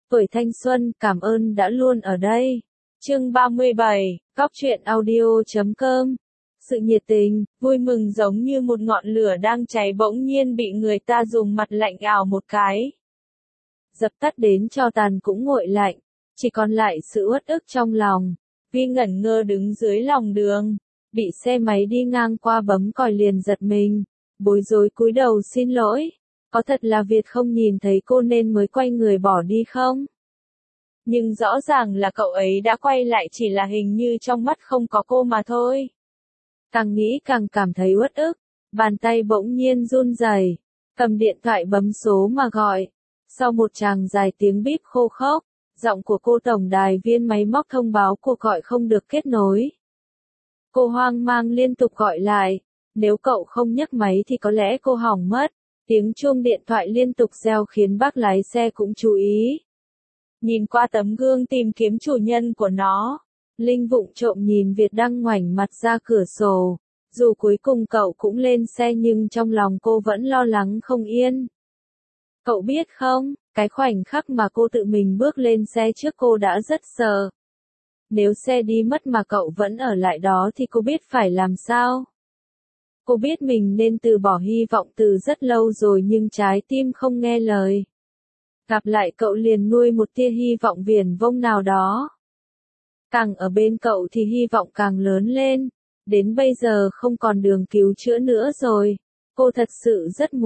Tuổi thanh xuân, cảm ơn đã luôn ở đây. Chương 37, Góc truyện audio.com. Sự nhiệt tình, vui mừng giống như một ngọn lửa đang cháy bỗng nhiên bị người ta dùng mặt lạnh ảo một cái. Dập tắt đến cho tàn cũng nguội lạnh, chỉ còn lại sự uất ức trong lòng. Vi ngẩn ngơ đứng dưới lòng đường, bị xe máy đi ngang qua bấm còi liền giật mình, bối rối cúi đầu xin lỗi. Có thật là Việt không nhìn thấy cô nên mới quay người bỏ đi không? Nhưng rõ ràng là cậu ấy đã quay lại, chỉ là hình như trong mắt không có cô mà thôi. Càng nghĩ càng cảm thấy uất ức, bàn tay bỗng nhiên run rẩy, cầm điện thoại bấm số mà gọi. Sau một tràng dài tiếng bíp khô khốc, giọng của cô tổng đài viên máy móc thông báo cuộc gọi không được kết nối. Cô hoang mang liên tục gọi lại, nếu cậu không nhấc máy thì có lẽ cô hỏng mất. Tiếng chuông điện thoại liên tục reo khiến bác lái xe cũng chú ý. Nhìn qua tấm gương tìm kiếm chủ nhân của nó, Linh vụng trộm nhìn Việt đang ngoảnh mặt ra cửa sổ. Dù cuối cùng cậu cũng lên xe nhưng trong lòng cô vẫn lo lắng không yên. Cậu biết không, cái khoảnh khắc mà cô tự mình bước lên xe trước cô đã rất sợ. Nếu xe đi mất mà cậu vẫn ở lại đó thì cô biết phải làm sao? Cô biết mình nên từ bỏ hy vọng từ rất lâu rồi nhưng trái tim không nghe lời. Gặp lại cậu liền nuôi một tia hy vọng viển vông nào đó. Càng ở bên cậu thì hy vọng càng lớn lên. Đến bây giờ không còn đường cứu chữa nữa rồi. Cô thật sự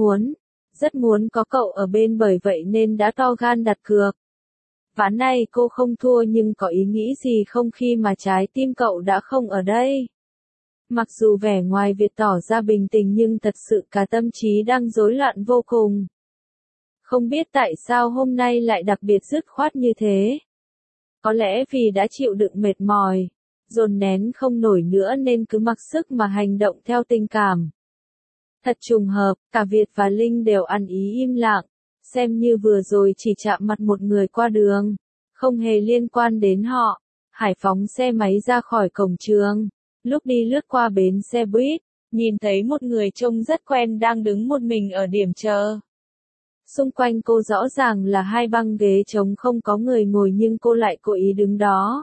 rất muốn có cậu ở bên, bởi vậy nên đã to gan đặt cược. Ván này cô không thua nhưng có ý nghĩ gì không khi mà trái tim cậu đã không ở đây. Mặc dù vẻ ngoài Việt tỏ ra bình tĩnh nhưng thật sự cả tâm trí đang rối loạn vô cùng. Không biết tại sao hôm nay lại đặc biệt dứt khoát như thế. Có lẽ vì đã chịu đựng mệt mỏi, dồn nén không nổi nữa nên cứ mặc sức mà hành động theo tình cảm. Thật trùng hợp, cả Việt và Linh đều ăn ý im lặng, xem như vừa rồi chỉ chạm mặt một người qua đường, không hề liên quan đến họ. Hải phóng xe máy ra khỏi cổng trường. Lúc đi lướt qua bến xe buýt, nhìn thấy một người trông rất quen đang đứng một mình ở điểm chờ. Xung quanh cô rõ ràng là hai băng ghế trống không có người ngồi nhưng cô lại cố ý đứng đó.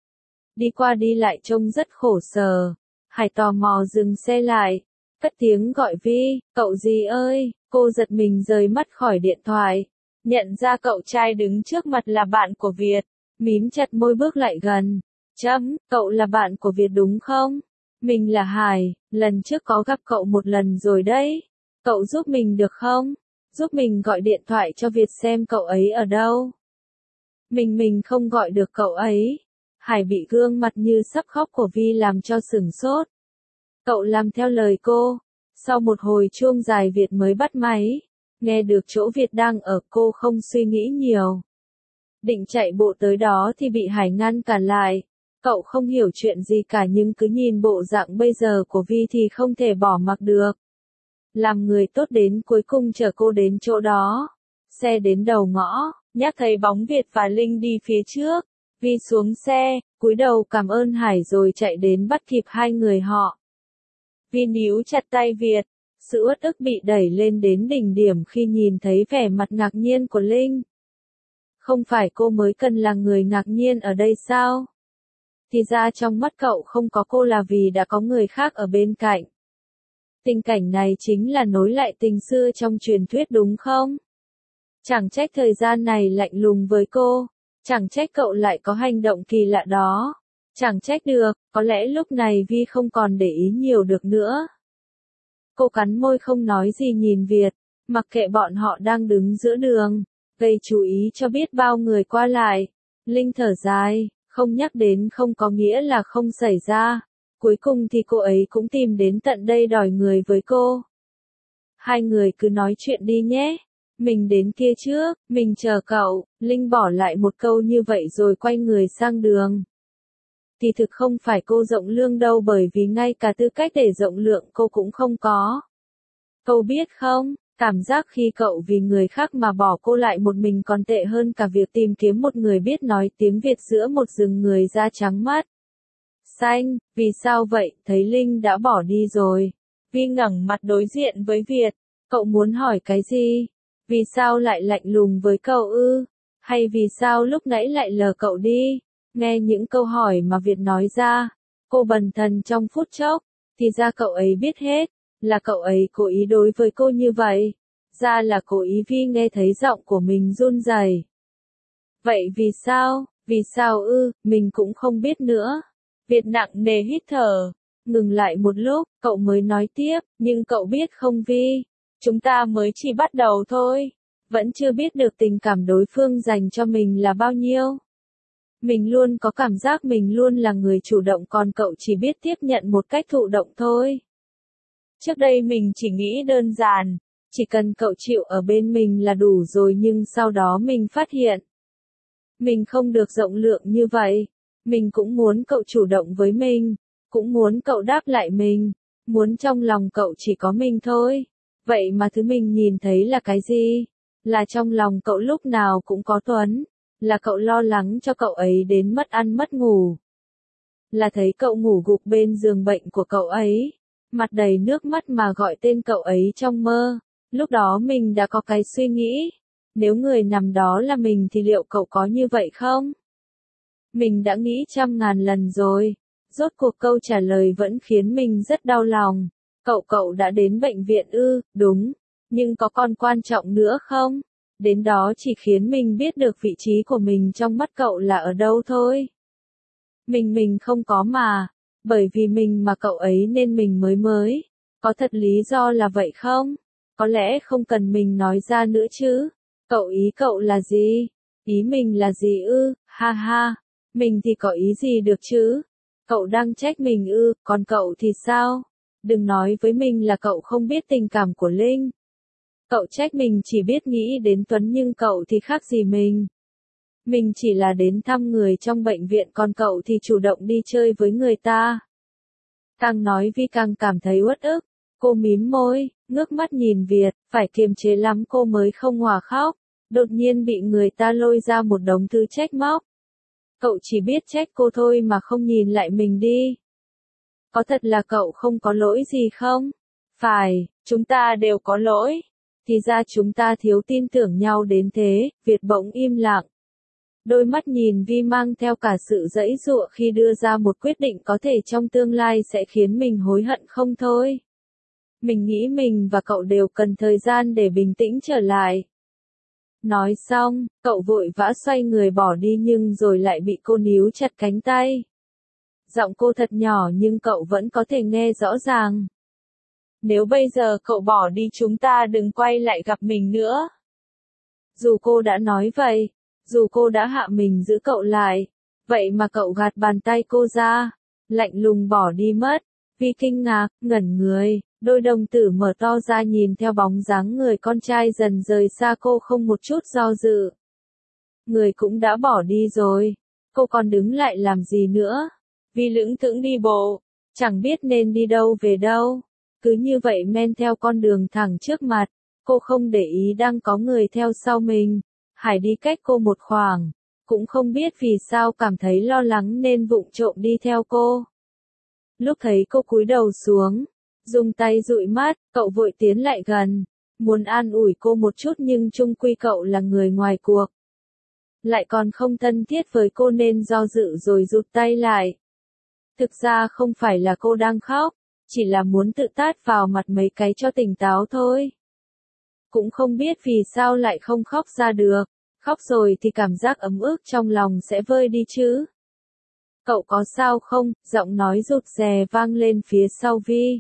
Đi qua đi lại trông rất khổ sở. Hải tò mò dừng xe lại, cất tiếng gọi Vi, cậu gì ơi, cô giật mình rời mắt khỏi điện thoại. Nhận ra cậu trai đứng trước mặt là bạn của Việt, mím chặt môi bước lại gần. Cậu là bạn của Việt đúng không? Mình là Hải, lần trước có gặp cậu một lần rồi đấy. Cậu giúp mình được không? Giúp mình gọi điện thoại cho Việt xem cậu ấy ở đâu. Mình không gọi được cậu ấy. Hải bị gương mặt như sắp khóc của Vi làm cho sửng sốt. Cậu làm theo lời cô. Sau một hồi chuông dài Việt mới bắt máy. Nghe được chỗ Việt đang ở, cô không suy nghĩ nhiều. Định chạy bộ tới đó thì bị Hải ngăn cản lại. Cậu không hiểu chuyện gì cả nhưng cứ nhìn bộ dạng bây giờ của Vi thì không thể bỏ mặc được. Làm người tốt đến cuối cùng chở cô đến chỗ đó. Xe đến đầu ngõ, nhắc thấy bóng Việt và Linh đi phía trước. Vi xuống xe, cúi đầu cảm ơn Hải rồi chạy đến bắt kịp hai người họ. Vi níu chặt tay Việt. Sự uất ức bị đẩy lên đến đỉnh điểm khi nhìn thấy vẻ mặt ngạc nhiên của Linh. Không phải cô mới cần là người ngạc nhiên ở đây sao? Thì ra trong mắt cậu không có cô là vì đã có người khác ở bên cạnh. Tình cảnh này chính là nối lại tình xưa trong truyền thuyết đúng không? Chẳng trách thời gian này lạnh lùng với cô. Chẳng trách cậu lại có hành động kỳ lạ đó. Chẳng trách được, có lẽ lúc này Vi không còn để ý nhiều được nữa. Cô cắn môi không nói gì nhìn Việt, mặc kệ bọn họ đang đứng giữa đường, gây chú ý cho biết bao người qua lại. Linh thở dài, không nhắc đến không có nghĩa là không xảy ra. Cuối cùng thì cô ấy cũng tìm đến tận đây đòi người với cô. Hai người cứ nói chuyện đi nhé. Mình đến kia trước, mình chờ cậu. Linh bỏ lại một câu như vậy rồi quay người sang đường. Thì thực không phải cô rộng lương đâu, bởi vì ngay cả tư cách để rộng lượng cô cũng không có. Cậu biết không, cảm giác khi cậu vì người khác mà bỏ cô lại một mình còn tệ hơn cả việc tìm kiếm một người biết nói tiếng Việt giữa một rừng người da trắng mắt xanh. Vì sao vậy? Thấy Linh đã bỏ đi rồi. Vi ngẩng mặt đối diện với Việt. Cậu muốn hỏi cái gì? Vì sao lại lạnh lùng với cậu ư? Hay vì sao lúc nãy lại lờ cậu đi? Nghe những câu hỏi mà Việt nói ra, cô bần thần trong phút chốc, thì ra cậu ấy biết hết, là cậu ấy cố ý đối với cô như vậy. Ra là cố ý vì nghe thấy giọng của mình run rẩy. Vậy vì sao? Vì sao ư? Mình cũng không biết nữa. Việt nặng nề hít thở. Ngừng lại một lúc, cậu mới nói tiếp, nhưng cậu biết không Vi? Chúng ta mới chỉ bắt đầu thôi. Vẫn chưa biết được tình cảm đối phương dành cho mình là bao nhiêu. Mình luôn có cảm giác mình luôn là người chủ động còn cậu chỉ biết tiếp nhận một cách thụ động thôi. Trước đây mình chỉ nghĩ đơn giản, chỉ cần cậu chịu ở bên mình là đủ rồi nhưng sau đó mình phát hiện. Mình không được rộng lượng như vậy. Mình cũng muốn cậu chủ động với mình, cũng muốn cậu đáp lại mình, muốn trong lòng cậu chỉ có mình thôi. Vậy mà thứ mình nhìn thấy là cái gì? Là trong lòng cậu lúc nào cũng có Tuấn, là cậu lo lắng cho cậu ấy đến mất ăn mất ngủ. Là thấy cậu ngủ gục bên giường bệnh của cậu ấy, mặt đầy nước mắt mà gọi tên cậu ấy trong mơ. Lúc đó mình đã có cái suy nghĩ, nếu người nằm đó là mình thì liệu cậu có như vậy không? Mình đã nghĩ trăm ngàn lần rồi, rốt cuộc câu trả lời vẫn khiến mình rất đau lòng. Cậu đã đến bệnh viện ư? Đúng, nhưng có còn quan trọng nữa không? Đến đó chỉ khiến mình biết được vị trí của mình trong mắt cậu là ở đâu thôi. Mình không có mà, bởi vì mình mà cậu ấy nên mình mới. Có thật lý do là vậy không? Có lẽ không cần mình nói ra nữa chứ. Ý cậu là gì? Ý mình là gì ư? Ha ha, mình thì có ý gì được chứ? Cậu đang trách mình ư, còn cậu thì sao? Đừng nói với mình là cậu không biết tình cảm của Linh. Cậu trách mình chỉ biết nghĩ đến Tuấn nhưng cậu thì khác gì mình. Mình chỉ là đến thăm người trong bệnh viện còn cậu thì chủ động đi chơi với người ta. Càng nói Vi càng cảm thấy uất ức. Cô mím môi, ngước mắt nhìn Việt, phải kiềm chế lắm cô mới không hòa khóc. Đột nhiên bị người ta lôi ra một đống thứ trách móc. Cậu chỉ biết trách cô thôi mà không nhìn lại mình đi. Có thật là cậu không có lỗi gì không? Phải, chúng ta đều có lỗi. Thì ra chúng ta thiếu tin tưởng nhau đến thế, Việt bỗng im lặng. Đôi mắt nhìn Vi mang theo cả sự giãy giụa khi đưa ra một quyết định có thể trong tương lai sẽ khiến mình hối hận không thôi. Mình nghĩ mình và cậu đều cần thời gian để bình tĩnh trở lại. Nói xong, cậu vội vã xoay người bỏ đi nhưng rồi lại bị cô níu chặt cánh tay. Giọng cô thật nhỏ nhưng cậu vẫn có thể nghe rõ ràng. Nếu bây giờ cậu bỏ đi chúng ta đừng quay lại gặp mình nữa. Dù cô đã nói vậy, dù cô đã hạ mình giữ cậu lại, vậy mà cậu gạt bàn tay cô ra, lạnh lùng bỏ đi mất. Vi kinh ngạc, ngẩn người, đôi đồng tử mở to ra nhìn theo bóng dáng người con trai dần rời xa cô không một chút do dự. Người cũng đã bỏ đi rồi, cô còn đứng lại làm gì nữa? Vi lững thững đi bộ, chẳng biết nên đi đâu về đâu. Cứ như vậy men theo con đường thẳng trước mặt, cô không để ý đang có người theo sau mình. Hải đi cách cô một khoảng, cũng không biết vì sao cảm thấy lo lắng nên vụng trộm đi theo cô. Lúc thấy cô cúi đầu xuống, dùng tay dụi mắt, cậu vội tiến lại gần, muốn an ủi cô một chút nhưng chung quy cậu là người ngoài cuộc. Lại còn không thân thiết với cô nên do dự rồi rụt tay lại. Thực ra không phải là cô đang khóc, chỉ là muốn tự tát vào mặt mấy cái cho tỉnh táo thôi. Cũng không biết vì sao lại không khóc ra được, khóc rồi thì cảm giác ấm ức trong lòng sẽ vơi đi chứ. Cậu có sao không? Giọng nói rụt rè vang lên phía sau Vi.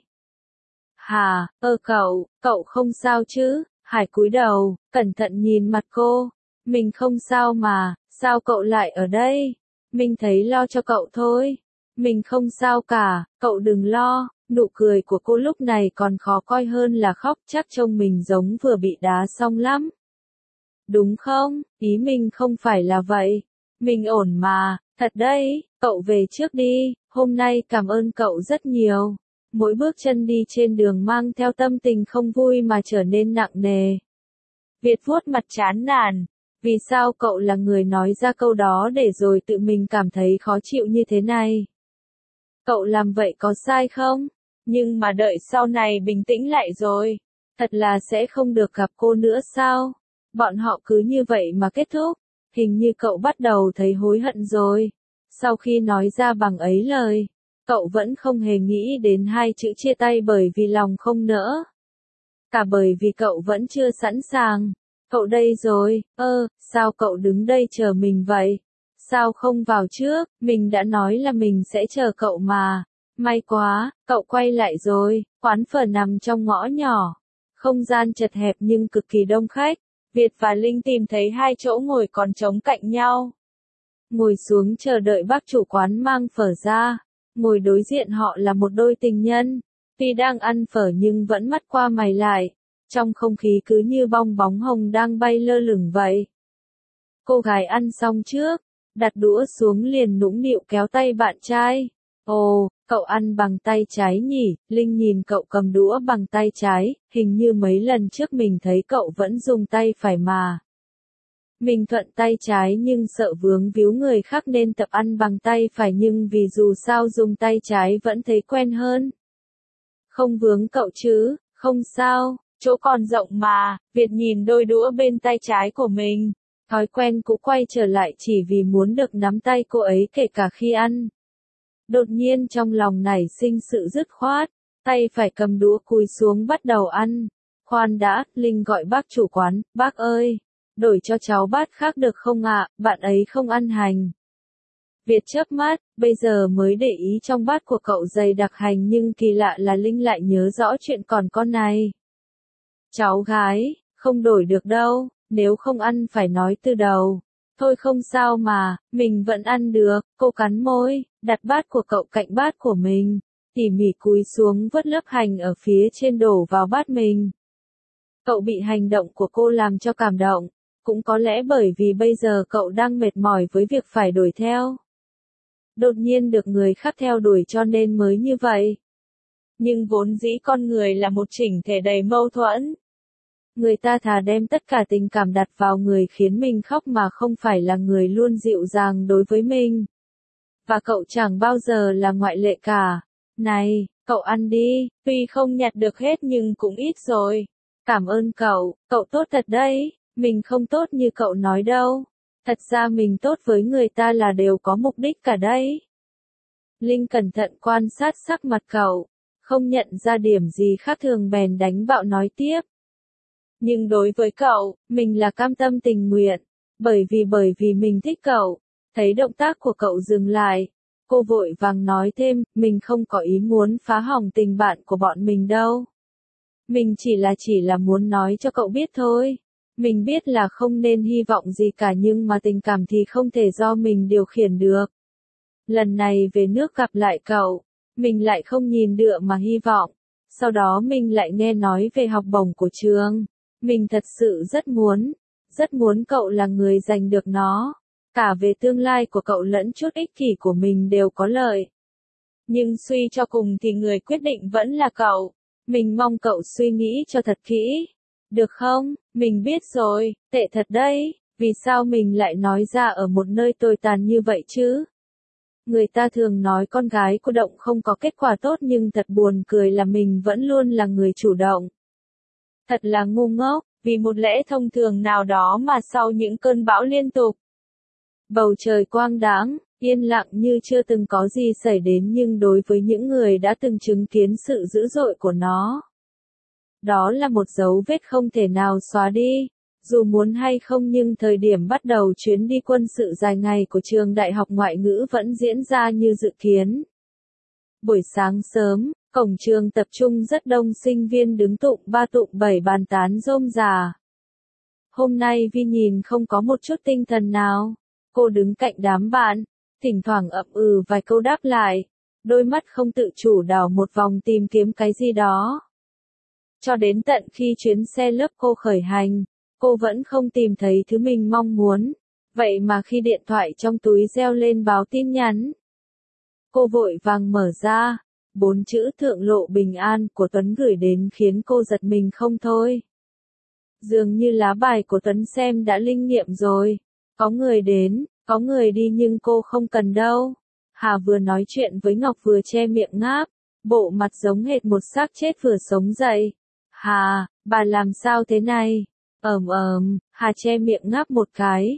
Hà, cậu không sao chứ? Hải cúi đầu, cẩn thận nhìn mặt cô. Mình không sao mà, sao cậu lại ở đây? Mình thấy lo cho cậu thôi. Mình không sao cả, cậu đừng lo. Nụ cười của cô lúc này còn khó coi hơn là khóc, chắc trông mình giống vừa bị đá xong lắm. Đúng không? Ý mình không phải là vậy. Mình ổn mà, thật đấy, cậu về trước đi, hôm nay cảm ơn cậu rất nhiều. Mỗi bước chân đi trên đường mang theo tâm tình không vui mà trở nên nặng nề. Việt vuốt mặt chán nản. Vì sao cậu là người nói ra câu đó để rồi tự mình cảm thấy khó chịu như thế này? Cậu làm vậy có sai không? Nhưng mà đợi sau này bình tĩnh lại rồi, thật là sẽ không được gặp cô nữa sao? Bọn họ cứ như vậy mà kết thúc. Hình như cậu bắt đầu thấy hối hận rồi. Sau khi nói ra bằng ấy lời, cậu vẫn không hề nghĩ đến hai chữ chia tay bởi vì lòng không nỡ. Cả bởi vì cậu vẫn chưa sẵn sàng. Cậu đây rồi, sao cậu đứng đây chờ mình vậy? Sao không vào trước, mình đã nói là mình sẽ chờ cậu mà. May quá, cậu quay lại rồi, quán phở nằm trong ngõ nhỏ. Không gian chật hẹp nhưng cực kỳ đông khách. Việt và Linh tìm thấy hai chỗ ngồi còn trống cạnh nhau. Ngồi xuống chờ đợi bác chủ quán mang phở ra. Ngồi đối diện họ là một đôi tình nhân. Tuy đang ăn phở nhưng vẫn mắt qua mày lại. Trong không khí cứ như bong bóng hồng đang bay lơ lửng vậy. Cô gái ăn xong trước, đặt đũa xuống liền nũng nịu kéo tay bạn trai. Ồ, cậu ăn bằng tay trái nhỉ? Linh nhìn cậu cầm đũa bằng tay trái, hình như mấy lần trước mình thấy cậu vẫn dùng tay phải mà. Mình thuận tay trái nhưng sợ vướng víu người khác nên tập ăn bằng tay phải nhưng vì dù sao dùng tay trái vẫn thấy quen hơn. Không vướng cậu chứ, không sao, chỗ còn rộng mà. Việt nhìn đôi đũa bên tay trái của mình. Thói quen cũ quay trở lại chỉ vì muốn được nắm tay cô ấy kể cả khi ăn. Đột nhiên trong lòng nảy sinh sự dứt khoát, tay phải cầm đũa cúi xuống bắt đầu ăn. Khoan đã, Linh gọi bác chủ quán, bác ơi, đổi cho cháu bát khác được không ạ, bạn ấy không ăn hành. Việt chớp mắt, bây giờ mới để ý trong bát của cậu dày đặc hành nhưng kỳ lạ là Linh lại nhớ rõ chuyện còn con này. Cháu gái, không đổi được đâu, nếu không ăn phải nói từ đầu. Thôi không sao mà, mình vẫn ăn được, cô cắn môi, đặt bát của cậu cạnh bát của mình, tỉ mỉ cúi xuống vớt lớp hành ở phía trên đổ vào bát mình. Cậu bị hành động của cô làm cho cảm động, cũng có lẽ bởi vì bây giờ cậu đang mệt mỏi với việc phải đuổi theo. Đột nhiên được người khác theo đuổi cho nên mới như vậy. Nhưng vốn dĩ con người là một chỉnh thể đầy mâu thuẫn. Người ta thà đem tất cả tình cảm đặt vào người khiến mình khóc mà không phải là người luôn dịu dàng đối với mình. Và cậu chẳng bao giờ là ngoại lệ cả. Này, cậu ăn đi, tuy không nhặt được hết nhưng cũng ít rồi. Cảm ơn cậu tốt thật đấy, mình không tốt như cậu nói đâu. Thật ra mình tốt với người ta là đều có mục đích cả đấy. Linh cẩn thận quan sát sắc mặt cậu, không nhận ra điểm gì khác thường bèn đánh bạo nói tiếp. Nhưng đối với cậu, mình là cam tâm tình nguyện, bởi vì mình thích cậu. Thấy động tác của cậu dừng lại, cô vội vàng nói thêm, mình không có ý muốn phá hỏng tình bạn của bọn mình đâu. Mình chỉ là muốn nói cho cậu biết thôi. Mình biết là không nên hy vọng gì cả nhưng mà tình cảm thì không thể do mình điều khiển được. Lần này về nước gặp lại cậu, mình lại không nhìn đựa mà hy vọng. Sau đó mình lại nghe nói về học bổng của trường. Mình thật sự rất muốn cậu là người giành được nó. Cả về tương lai của cậu lẫn chút ích kỷ của mình đều có lợi. Nhưng suy cho cùng thì người quyết định vẫn là cậu. Mình mong cậu suy nghĩ cho thật kỹ. Được không? Mình biết rồi, tệ thật đấy. Vì sao mình lại nói ra ở một nơi tồi tàn như vậy chứ? Người ta thường nói con gái cô động không có kết quả tốt nhưng thật buồn cười là mình vẫn luôn là người chủ động. Thật là ngu ngốc, vì một lẽ thông thường nào đó mà sau những cơn bão liên tục. Bầu trời quang đãng, yên lặng như chưa từng có gì xảy đến nhưng đối với những người đã từng chứng kiến sự dữ dội của nó. Đó là một dấu vết không thể nào xóa đi. Dù muốn hay không nhưng thời điểm bắt đầu chuyến đi quân sự dài ngày của trường đại học ngoại ngữ vẫn diễn ra như dự kiến. Buổi sáng sớm, cổng trường tập trung rất đông sinh viên đứng tụng ba tụng bảy bàn tán rôm rà. Hôm nay Vi nhìn không có một chút tinh thần nào. Cô đứng cạnh đám bạn, thỉnh thoảng ậm ừ vài câu đáp lại. Đôi mắt không tự chủ đảo một vòng tìm kiếm cái gì đó. Cho đến tận khi chuyến xe lớp cô khởi hành, cô vẫn không tìm thấy thứ mình mong muốn. Vậy mà khi điện thoại trong túi reo lên báo tin nhắn, cô vội vàng mở ra. 4 chữ thượng lộ bình an của Tuấn gửi đến khiến cô giật mình không thôi. Dường như lá bài của Tuấn xem đã linh nghiệm rồi. Có người đến, có người đi nhưng cô không cần đâu. Hà vừa nói chuyện với Ngọc vừa che miệng ngáp. Bộ mặt giống hệt một xác chết vừa sống dậy. Hà, bà làm sao thế này? Hà che miệng ngáp một cái.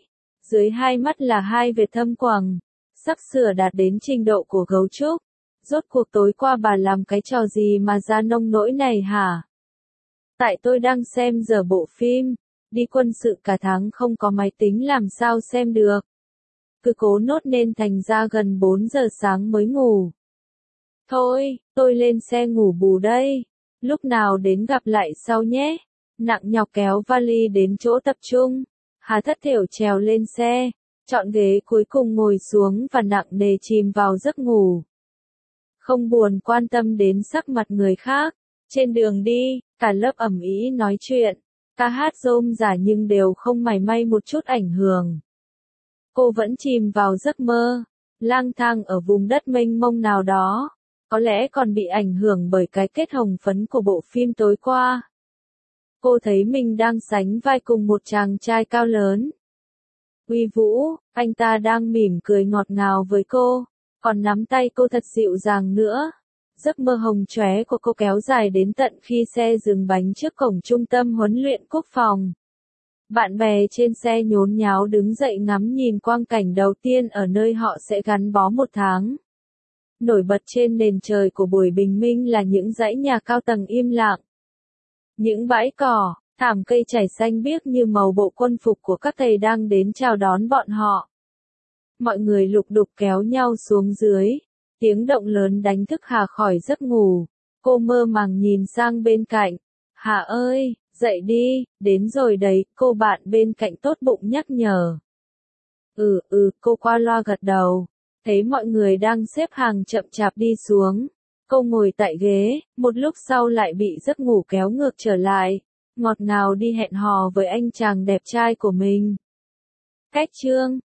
Dưới hai mắt là hai vệt thâm quầng, sắp sửa đạt đến trình độ của gấu trúc. Rốt cuộc tối qua bà làm cái trò gì mà ra nông nỗi này hả? Tại tôi đang xem giờ bộ phim, đi quân sự cả tháng không có máy tính làm sao xem được. Cứ cố nốt nên thành ra gần 4 giờ sáng mới ngủ. Thôi, tôi lên xe ngủ bù đây. Lúc nào đến gặp lại sau nhé. Nặng nhọc kéo vali đến chỗ tập trung. Hà Thất Thểu trèo lên xe, chọn ghế cuối cùng ngồi xuống và nặng nề chìm vào giấc ngủ. Không buồn quan tâm đến sắc mặt người khác. Trên đường đi, cả lớp ầm ĩ nói chuyện, ca hát rôm rả nhưng đều không mảy may một chút ảnh hưởng. Cô vẫn chìm vào giấc mơ, lang thang ở vùng đất mênh mông nào đó, có lẽ còn bị ảnh hưởng bởi cái kết hồng phấn của bộ phim tối qua. Cô thấy mình đang sánh vai cùng một chàng trai cao lớn, uy vũ, anh ta đang mỉm cười ngọt ngào với cô, còn nắm tay cô thật dịu dàng nữa. Giấc mơ hồng chóe của cô kéo dài đến tận khi xe dừng bánh trước cổng trung tâm huấn luyện quốc phòng. Bạn bè trên xe nhốn nháo đứng dậy ngắm nhìn quang cảnh đầu tiên ở nơi họ sẽ gắn bó một tháng. Nổi bật trên nền trời của buổi bình minh là những dãy nhà cao tầng im lặng. Những bãi cỏ, thảm cây trải xanh biếc như màu bộ quân phục của các thầy đang đến chào đón bọn họ. Mọi người lục đục kéo nhau xuống dưới. Tiếng động lớn đánh thức Hà khỏi giấc ngủ. Cô mơ màng nhìn sang bên cạnh. Hà ơi, dậy đi, đến rồi đấy, cô bạn bên cạnh tốt bụng nhắc nhở. Cô qua loa gật đầu. Thấy mọi người đang xếp hàng chậm chạp đi xuống. Cô ngồi tại ghế, một lúc sau lại bị giấc ngủ kéo ngược trở lại. Ngọt ngào đi hẹn hò với anh chàng đẹp trai của mình. Cách chương